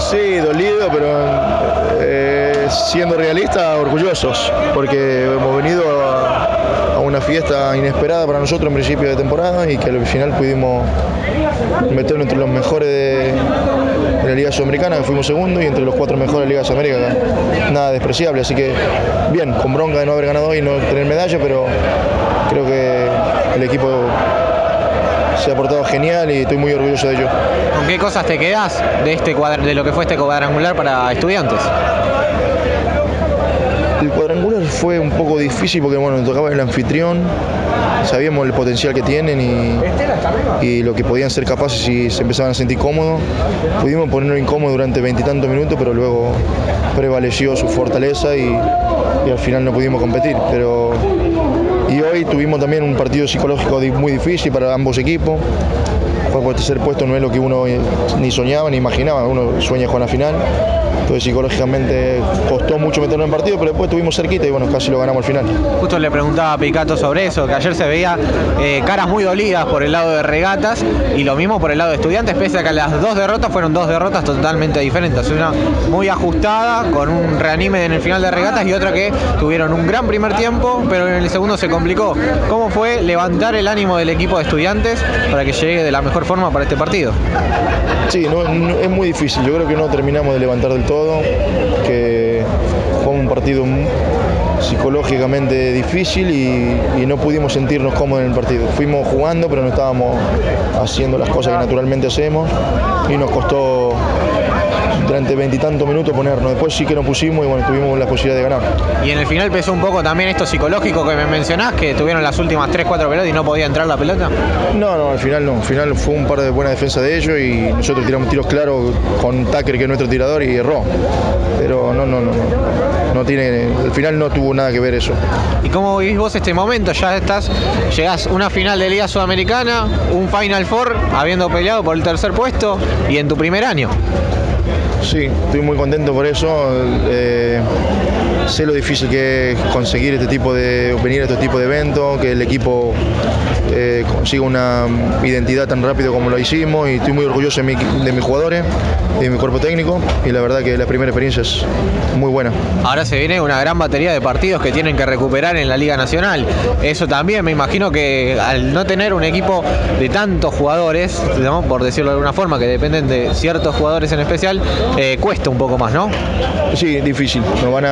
Sí, dolido, pero siendo realista, orgullosos, porque hemos venido a una fiesta inesperada para nosotros en principio de temporada y que al final pudimos meternos entre los mejores de la Liga Sudamericana, que fuimos segundo, y entre los 4 mejores de la Liga Sudamericana. Nada despreciable, así que bien, con bronca de no haber ganado hoy y no tener medalla, pero creo que el equipo se ha portado genial y estoy muy orgulloso de ello. ¿Con qué cosas te quedás de lo que fue este cuadrangular para Estudiantes? El cuadrangular fue un poco difícil porque bueno, nos tocaba el anfitrión, sabíamos el potencial que tienen y lo que podían ser capaces si se empezaban a sentir cómodos. Pudimos ponernos incómodos durante 20 y tantos minutos, pero luego prevaleció su fortaleza y al final no pudimos competir. Y hoy tuvimos también un partido psicológico muy difícil para ambos equipos. Por el tercer puesto no es lo que uno ni soñaba ni imaginaba, uno sueña con la final. Entonces psicológicamente costó mucho meternos en partido, pero después estuvimos cerquita y bueno, casi lo ganamos al final. Justo le preguntaba a Picato sobre eso, que ayer se veía caras muy dolidas por el lado de Regatas y lo mismo por el lado de Estudiantes, pese a que las 2 derrotas fueron 2 derrotas totalmente diferentes. Una muy ajustada, con un reanime en el final de Regatas, y otra que tuvieron un gran primer tiempo, pero en el segundo se complicó. ¿Cómo fue levantar el ánimo del equipo de Estudiantes para que llegue de la mejor forma para este partido? Sí, no, es muy difícil, yo creo que no terminamos de levantar del todo, que fue un partido psicológicamente difícil y no pudimos sentirnos cómodos en el partido. Fuimos jugando, pero no estábamos haciendo las cosas que naturalmente hacemos y nos costó durante 20 y tantos minutos ponernos. Después sí que nos pusimos y bueno, tuvimos la posibilidad de ganar. Y en el final pesó un poco también esto psicológico que me mencionás, que tuvieron las últimas 3-4 pelotas y no podía entrar la pelota. No, al final no. Al final fue un par de buenas defensas de ellos y nosotros tiramos tiros claros con Tucker, que es nuestro tirador, y erró. Pero no tiene, al final no tuvo nada que ver eso. ¿Y cómo vivís vos este momento? Llegás a una final de Liga Sudamericana, un Final Four, habiendo peleado por el tercer puesto y en tu primer año. Sí, estoy muy contento por eso. Sé lo difícil que es conseguir venir a este tipo de eventos, que el equipo consiga una identidad tan rápido como lo hicimos, y estoy muy orgulloso de mis jugadores y de mi cuerpo técnico, y la verdad que la primera experiencia es muy buena. Ahora se viene una gran batería de partidos que tienen que recuperar en la Liga Nacional. Eso también, me imagino que al no tener un equipo de tantos jugadores, ¿no?, por decirlo de alguna forma, que dependen de ciertos jugadores en especial, cuesta un poco más, ¿no? Sí, difícil. Nos van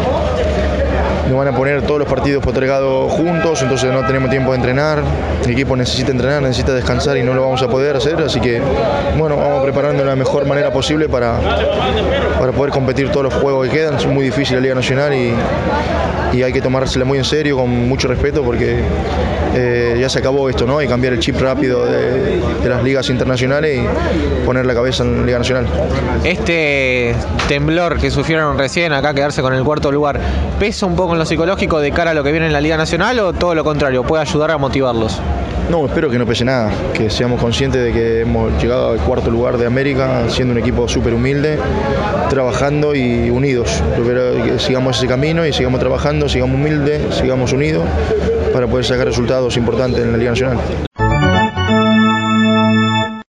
a poner todos los partidos postergados juntos, entonces no tenemos tiempo de entrenar. El equipo necesita entrenar, necesita descansar y no lo vamos a poder hacer, así que bueno, vamos preparando de la mejor manera posible para poder competir todos los juegos que quedan. Es muy difícil la Liga Nacional y hay que tomársela muy en serio, con mucho respeto, porque ya se acabó esto, ¿no? Y cambiar el chip rápido de las ligas internacionales y poner la cabeza en la Liga Nacional. Este temblor que sufrieron recién acá, quedarse con el 4º lugar, ¿pesa un poco en lo psicológico de cara a lo que viene en la Liga Nacional o todo lo contrario, puede ayudar a motivarlos? No, espero que no pese nada, que seamos conscientes de que hemos llegado al 4º lugar de América, siendo un equipo súper humilde, trabajando y unidos. Yo espero que sigamos ese camino y sigamos trabajando, sigamos humildes, sigamos unidos, para poder sacar resultados importantes en la Liga Nacional.